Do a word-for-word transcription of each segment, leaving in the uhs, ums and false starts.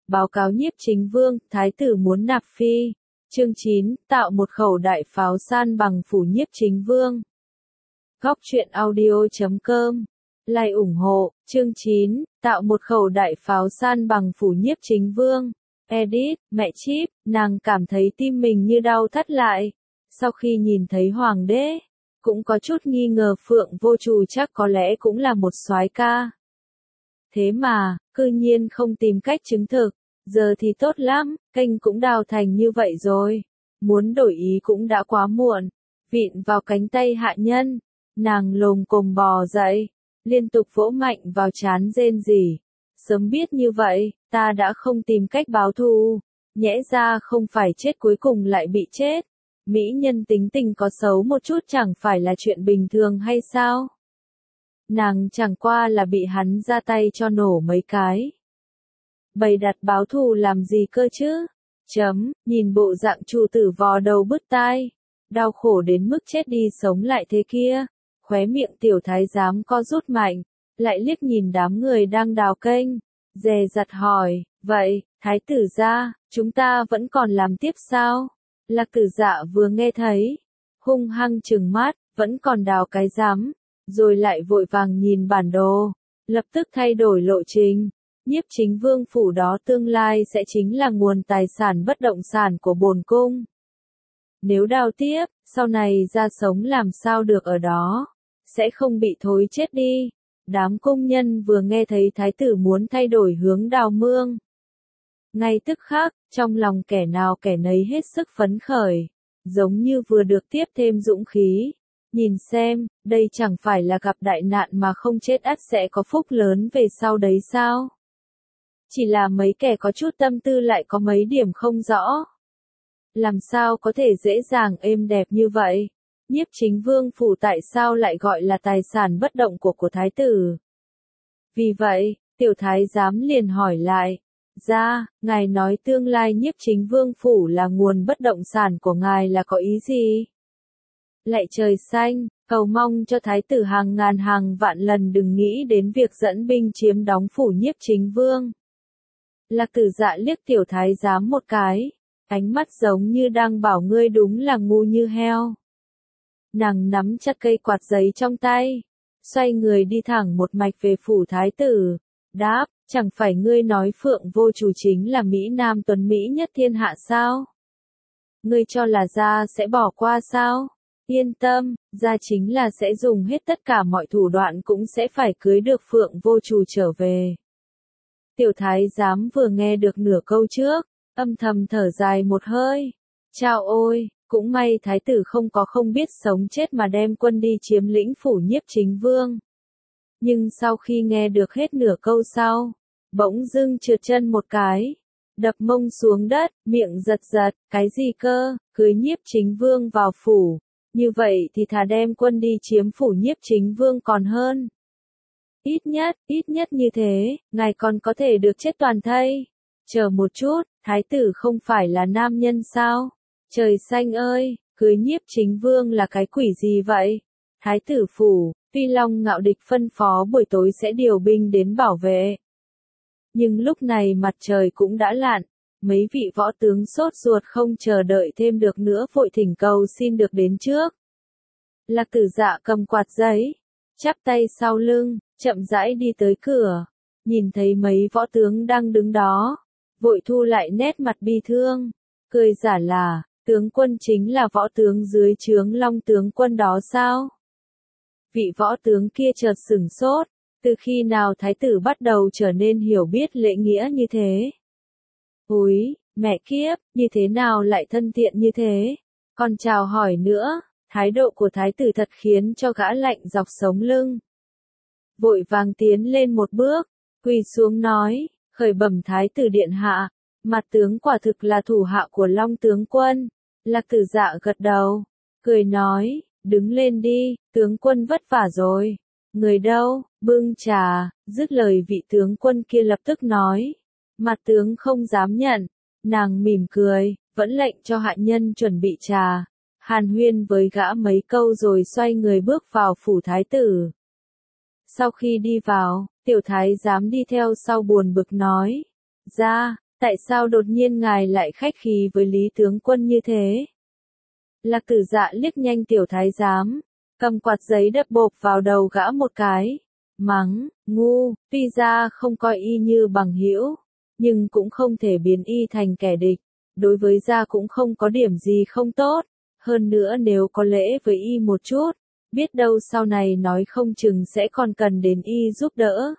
Báo cáo nhiếp chính vương, thái tử muốn nạp phi. Chương chín, tạo một khẩu đại pháo san bằng phủ nhiếp chính vương. Góc truyện audio chấm com. Like ủng hộ. Chương chín, tạo một khẩu đại pháo san bằng phủ nhiếp chính vương. Edit, mẹ Chip, nàng cảm thấy tim mình như đau thắt lại. Sau khi nhìn thấy hoàng đế, cũng có chút nghi ngờ Phượng Vô Trù chắc có lẽ cũng là một soái ca. Thế mà, cư nhiên không tìm cách chứng thực. Giờ thì tốt lắm, kênh cũng đào thành như vậy rồi. Muốn đổi ý cũng đã quá muộn. Vịn vào cánh tay hạ nhân, nàng lồm cồm bò dậy, liên tục vỗ mạnh vào trán rên rỉ. Sớm biết như vậy, ta đã không tìm cách báo thù. Nhẽ ra không phải chết cuối cùng lại bị chết. Mỹ nhân tính tình có xấu một chút chẳng phải là chuyện bình thường hay sao? Nàng chẳng qua là bị hắn ra tay cho nổ mấy cái. Bày đặt báo thù làm gì cơ chứ? Chấm, nhìn bộ dạng chủ tử vò đầu bứt tai. Đau khổ đến mức chết đi sống lại thế kia. Khóe miệng tiểu thái giám co rút mạnh. Lại liếc nhìn đám người đang đào kênh. Dè dặt hỏi, vậy, thái tử gia, chúng ta vẫn còn làm tiếp sao? Lạc Tử Dạ vừa nghe thấy, hung hăng trừng mắt, vẫn còn đào cái rắm, rồi lại vội vàng nhìn bản đồ, lập tức thay đổi lộ trình. Nhiếp chính vương phủ đó tương lai sẽ chính là nguồn tài sản bất động sản của bổn cung. Nếu đào tiếp, sau này ra sống làm sao được ở đó, sẽ không bị thối chết đi. Đám công nhân vừa nghe thấy thái tử muốn thay đổi hướng đào mương. Ngay tức khắc, trong lòng kẻ nào kẻ nấy hết sức phấn khởi, giống như vừa được tiếp thêm dũng khí. Nhìn xem, đây chẳng phải là gặp đại nạn mà không chết ắt sẽ có phúc lớn về sau đấy sao? Chỉ là mấy kẻ có chút tâm tư lại có mấy điểm không rõ. Làm sao có thể dễ dàng êm đẹp như vậy? Nhiếp chính vương phủ tại sao lại gọi là tài sản bất động của của thái tử? Vì vậy, tiểu thái giám liền hỏi lại. Ra, ngài nói tương lai nhiếp chính vương phủ là nguồn bất động sản của ngài là có ý gì? Lạy trời xanh, cầu mong cho thái tử hàng ngàn hàng vạn lần đừng nghĩ đến việc dẫn binh chiếm đóng phủ nhiếp chính vương. Lạc Tử Dạ liếc tiểu thái giám một cái, ánh mắt giống như đang bảo ngươi đúng là ngu như heo. Nàng nắm chặt cây quạt giấy trong tay, xoay người đi thẳng một mạch về phủ thái tử, đáp, chẳng phải ngươi nói Phượng Vô Trù chính là Mỹ Nam tuấn Mỹ nhất thiên hạ sao? Ngươi cho là gia sẽ bỏ qua sao? Yên tâm, gia chính là sẽ dùng hết tất cả mọi thủ đoạn cũng sẽ phải cưới được Phượng Vô Trù trở về. Tiểu thái giám vừa nghe được nửa câu trước, âm thầm thở dài một hơi. Chao ôi, cũng may thái tử không có không biết sống chết mà đem quân đi chiếm lĩnh phủ nhiếp chính vương. Nhưng sau khi nghe được hết nửa câu sau, bỗng dưng trượt chân một cái, đập mông xuống đất, miệng giật giật, cái gì cơ, cưới nhiếp chính vương vào phủ, như vậy thì thà đem quân đi chiếm phủ nhiếp chính vương còn hơn. Ít nhất, ít nhất như thế, ngài còn có thể được chết toàn thây. Chờ một chút, thái tử không phải là nam nhân sao? Trời xanh ơi, cưới nhiếp chính vương là cái quỷ gì vậy? Thái tử phủ, Phi Long Ngạo Địch phân phó buổi tối sẽ điều binh đến bảo vệ. Nhưng lúc này mặt trời cũng đã lặn, mấy vị võ tướng sốt ruột không chờ đợi thêm được nữa vội thỉnh cầu xin được đến trước. Lạc Tử Dạ cầm quạt giấy, chắp tay sau lưng, chậm rãi đi tới cửa, nhìn thấy mấy võ tướng đang đứng đó, vội thu lại nét mặt bi thương, cười giả là, tướng quân chính là võ tướng dưới trướng Long tướng quân đó sao? Vị võ tướng kia chợt sửng sốt, từ khi nào thái tử bắt đầu trở nên hiểu biết lễ nghĩa như thế? Úi, mẹ kiếp, như thế nào lại thân thiện như thế? Còn chào hỏi nữa, thái độ của thái tử thật khiến cho gã lạnh dọc sống lưng. Vội vàng tiến lên một bước, quỳ xuống nói, khởi bẩm thái tử điện hạ, mặt tướng quả thực là thủ hạ của Long tướng quân. Lạc Tử Dạ gật đầu, cười nói, đứng lên đi, tướng quân vất vả rồi. Người đâu, bưng trà, dứt lời vị tướng quân kia lập tức nói. Mặt tướng không dám nhận, nàng mỉm cười, vẫn lệnh cho hạ nhân chuẩn bị trà. Hàn huyên với gã mấy câu rồi xoay người bước vào phủ thái tử. Sau khi đi vào, tiểu thái giám đi theo sau buồn bực nói. Ra, Tại sao đột nhiên ngài lại khách khí với Lý tướng quân như thế? Lạc Tử Dạ liếc nhanh tiểu thái giám, cầm quạt giấy đập bộp vào đầu gã một cái, mắng, ngu, tuy ra không coi y như bằng hữu, nhưng cũng không thể biến y thành kẻ địch, đối với gia cũng không có điểm gì không tốt, hơn nữa nếu có lễ với y một chút, biết đâu sau này nói không chừng sẽ còn cần đến y giúp đỡ.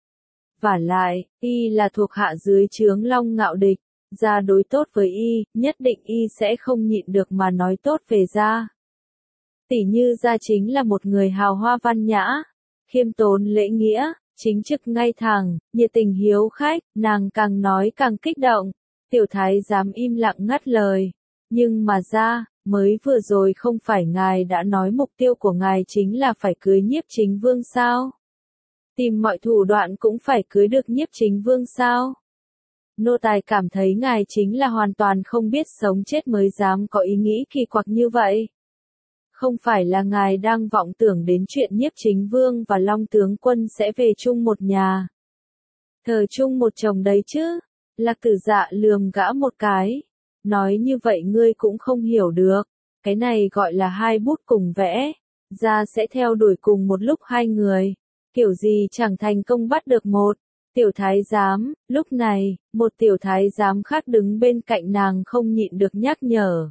Vả lại, y là thuộc hạ dưới trướng Long Ngạo Địch, gia đối tốt với y, nhất định y sẽ không nhịn được mà nói tốt về gia. Tỷ như gia chính là một người hào hoa văn nhã, khiêm tốn lễ nghĩa, chính trực ngay thẳng, nhiệt tình hiếu khách, nàng càng nói càng kích động, tiểu thái giám im lặng ngắt lời. Nhưng mà gia, mới vừa rồi không phải ngài đã nói mục tiêu của ngài chính là phải cưới Nhiếp Chính Vương sao? Tìm mọi thủ đoạn cũng phải cưới được Nhiếp Chính Vương sao? Nô tài cảm thấy ngài chính là hoàn toàn không biết sống chết mới dám có ý nghĩ kỳ quặc như vậy. Không phải là ngài đang vọng tưởng đến chuyện Nhiếp Chính Vương và Long tướng quân sẽ về chung một nhà, thờ chung một chồng đấy chứ? Lạc Tử Dạ lườm gã một cái, nói như vậy ngươi cũng không hiểu được, cái này gọi là hai bút cùng vẽ, gia sẽ theo đuổi cùng một lúc hai người, kiểu gì chẳng thành công bắt được một. Tiểu thái giám, lúc này, một tiểu thái giám khác đứng bên cạnh nàng không nhịn được nhắc nhở.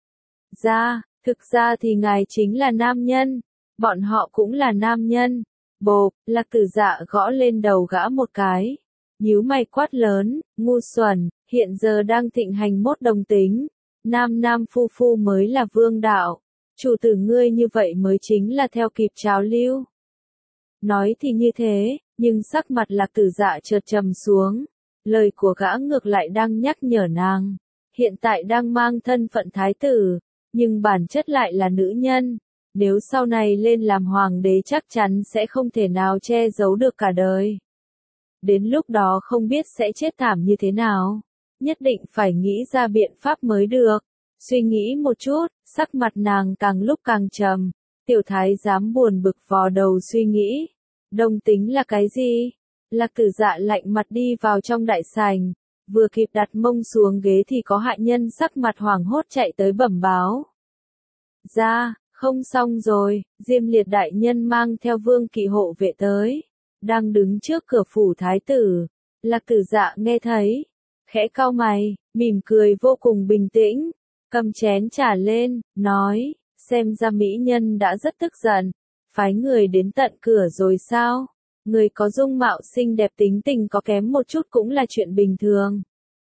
Gia, thực ra thì ngài chính là nam nhân, bọn họ cũng là nam nhân. Bộp, Lạc Tử Dạ gõ lên đầu gã một cái, nhíu mày quát lớn, ngu xuẩn, hiện giờ đang thịnh hành mốt đồng tính, nam nam phu phu mới là vương đạo, chủ tử ngươi như vậy mới chính là theo kịp trào lưu. Nói thì như thế, nhưng sắc mặt Lạc Tử Dạ chợt trầm xuống, lời của gã ngược lại đang nhắc nhở nàng, hiện tại đang mang thân phận thái tử, nhưng bản chất lại là nữ nhân, nếu sau này lên làm hoàng đế chắc chắn sẽ không thể nào che giấu được cả đời. Đến lúc đó không biết sẽ chết thảm như thế nào, nhất định phải nghĩ ra biện pháp mới được. Suy nghĩ một chút, sắc mặt nàng càng lúc càng trầm, tiểu thái giám buồn bực vò đầu suy nghĩ. Đồng tính là cái gì? Lạc Tử Dạ lạnh mặt đi vào trong đại sảnh, vừa kịp đặt mông xuống ghế thì có hạ nhân sắc mặt hoảng hốt chạy tới bẩm báo. Ra, không xong rồi, Diêm Liệt đại nhân mang theo vương kỵ hộ vệ tới, đang đứng trước cửa phủ thái tử. Lạc Tử Dạ nghe thấy, khẽ cau mày, mỉm cười vô cùng bình tĩnh, cầm chén trà lên, nói, xem ra mỹ nhân đã rất tức giận. Phái người đến tận cửa rồi sao? Người có dung mạo xinh đẹp tính tình có kém một chút cũng là chuyện bình thường.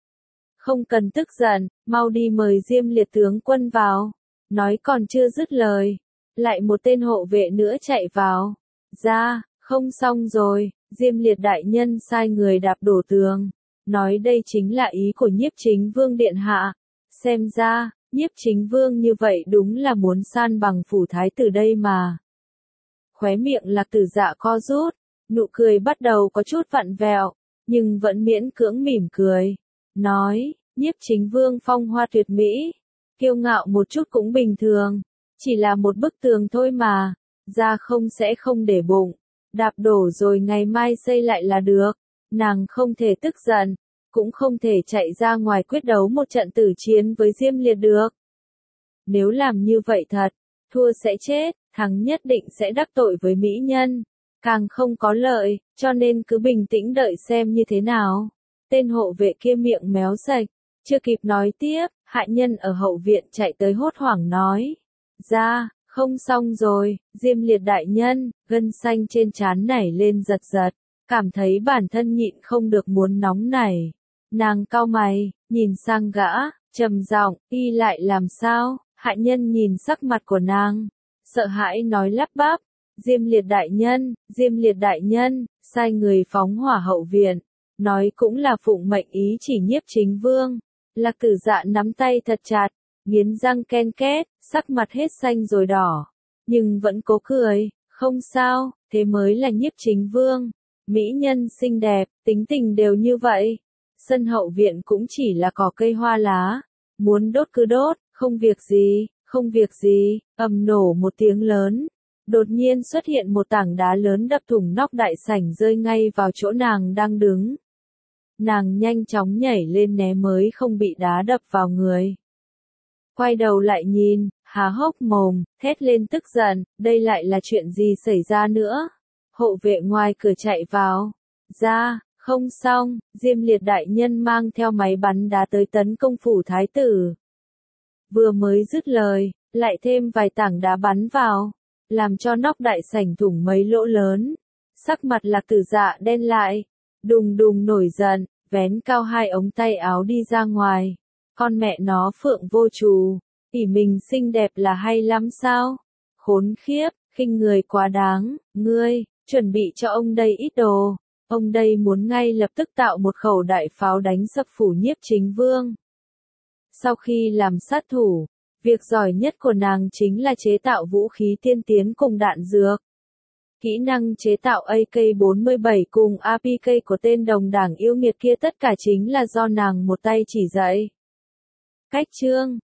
Không cần tức giận, mau đi mời Diêm Liệt tướng quân vào. Nói còn chưa dứt lời, lại một tên hộ vệ nữa chạy vào. Ra, không xong rồi, Diêm Liệt đại nhân sai người đạp đổ tường. Nói đây chính là ý của Nhiếp Chính Vương điện hạ. Xem ra, Nhiếp Chính Vương như vậy đúng là muốn san bằng phủ thái tử đây mà. Khóe miệng Lạc Tử Dạ co rút, nụ cười bắt đầu có chút vặn vẹo, nhưng vẫn miễn cưỡng mỉm cười. Nói, Nhiếp Chính Vương phong hoa tuyệt mỹ, kiêu ngạo một chút cũng bình thường, chỉ là một bức tường thôi mà, ra không sẽ không để bụng, đạp đổ rồi ngày mai xây lại là được, nàng không thể tức giận, cũng không thể chạy ra ngoài quyết đấu một trận tử chiến với Diêm Liệt được. Nếu làm như vậy thật, thua sẽ chết, thắng nhất định sẽ đắc tội với mỹ nhân, càng không có lợi, cho nên cứ bình tĩnh đợi xem như thế nào. Tên hộ vệ kia miệng méo sạch, chưa kịp nói tiếp, hạ nhân ở hậu viện chạy tới hốt hoảng nói. Ra, không xong rồi, Diêm Liệt đại nhân, gân xanh trên trán nảy lên giật giật, cảm thấy bản thân nhịn không được muốn nóng nảy. Nàng cau mày, nhìn sang gã, trầm giọng, y lại làm sao? Hạ nhân nhìn sắc mặt của nàng, sợ hãi nói lắp bắp, Diêm Liệt đại nhân, Diêm Liệt đại nhân, sai người phóng hỏa hậu viện, nói cũng là phụng mệnh ý chỉ Nhiếp Chính Vương. Lạc Tử Dạ nắm tay thật chặt, nghiến răng ken két, sắc mặt hết xanh rồi đỏ, nhưng vẫn cố cười, không sao, thế mới là Nhiếp Chính Vương, mỹ nhân xinh đẹp, tính tình đều như vậy. Sân hậu viện cũng chỉ là cỏ cây hoa lá, muốn đốt cứ đốt, không việc gì, không việc gì, ầm nổ một tiếng lớn. Đột nhiên xuất hiện một tảng đá lớn đập thủng nóc đại sảnh rơi ngay vào chỗ nàng đang đứng. nàng nhanh chóng nhảy lên né mới không bị đá đập vào người. Quay đầu lại nhìn, há hốc mồm, thét lên tức giận, đây lại là chuyện gì xảy ra nữa? Hộ vệ ngoài cửa chạy vào. Ra, không xong, Diêm Liệt đại nhân mang theo máy bắn đá tới tấn công phủ thái tử. Vừa mới dứt lời, lại thêm vài tảng đá bắn vào, làm cho nóc đại sảnh thủng mấy lỗ lớn. Sắc mặt Lạc Tử Dạ đen lại, đùng đùng nổi giận, vén cao hai ống tay áo đi ra ngoài. Con mẹ nó Phượng Vô Trù, ỷ mình xinh đẹp là hay lắm sao? Khốn khiếp, khinh người quá đáng, ngươi, chuẩn bị cho ông đây ít đồ. Ông đây muốn ngay lập tức tạo một khẩu đại pháo đánh sập phủ Nhiếp Chính Vương. Sau khi làm sát thủ, việc giỏi nhất của nàng chính là chế tạo vũ khí tiên tiến cùng đạn dược. Kỹ năng chế tạo A K bốn mươi bảy cùng A P K của tên đồng đảng yêu nghiệt kia tất cả chính là do nàng một tay chỉ dạy. Cách chương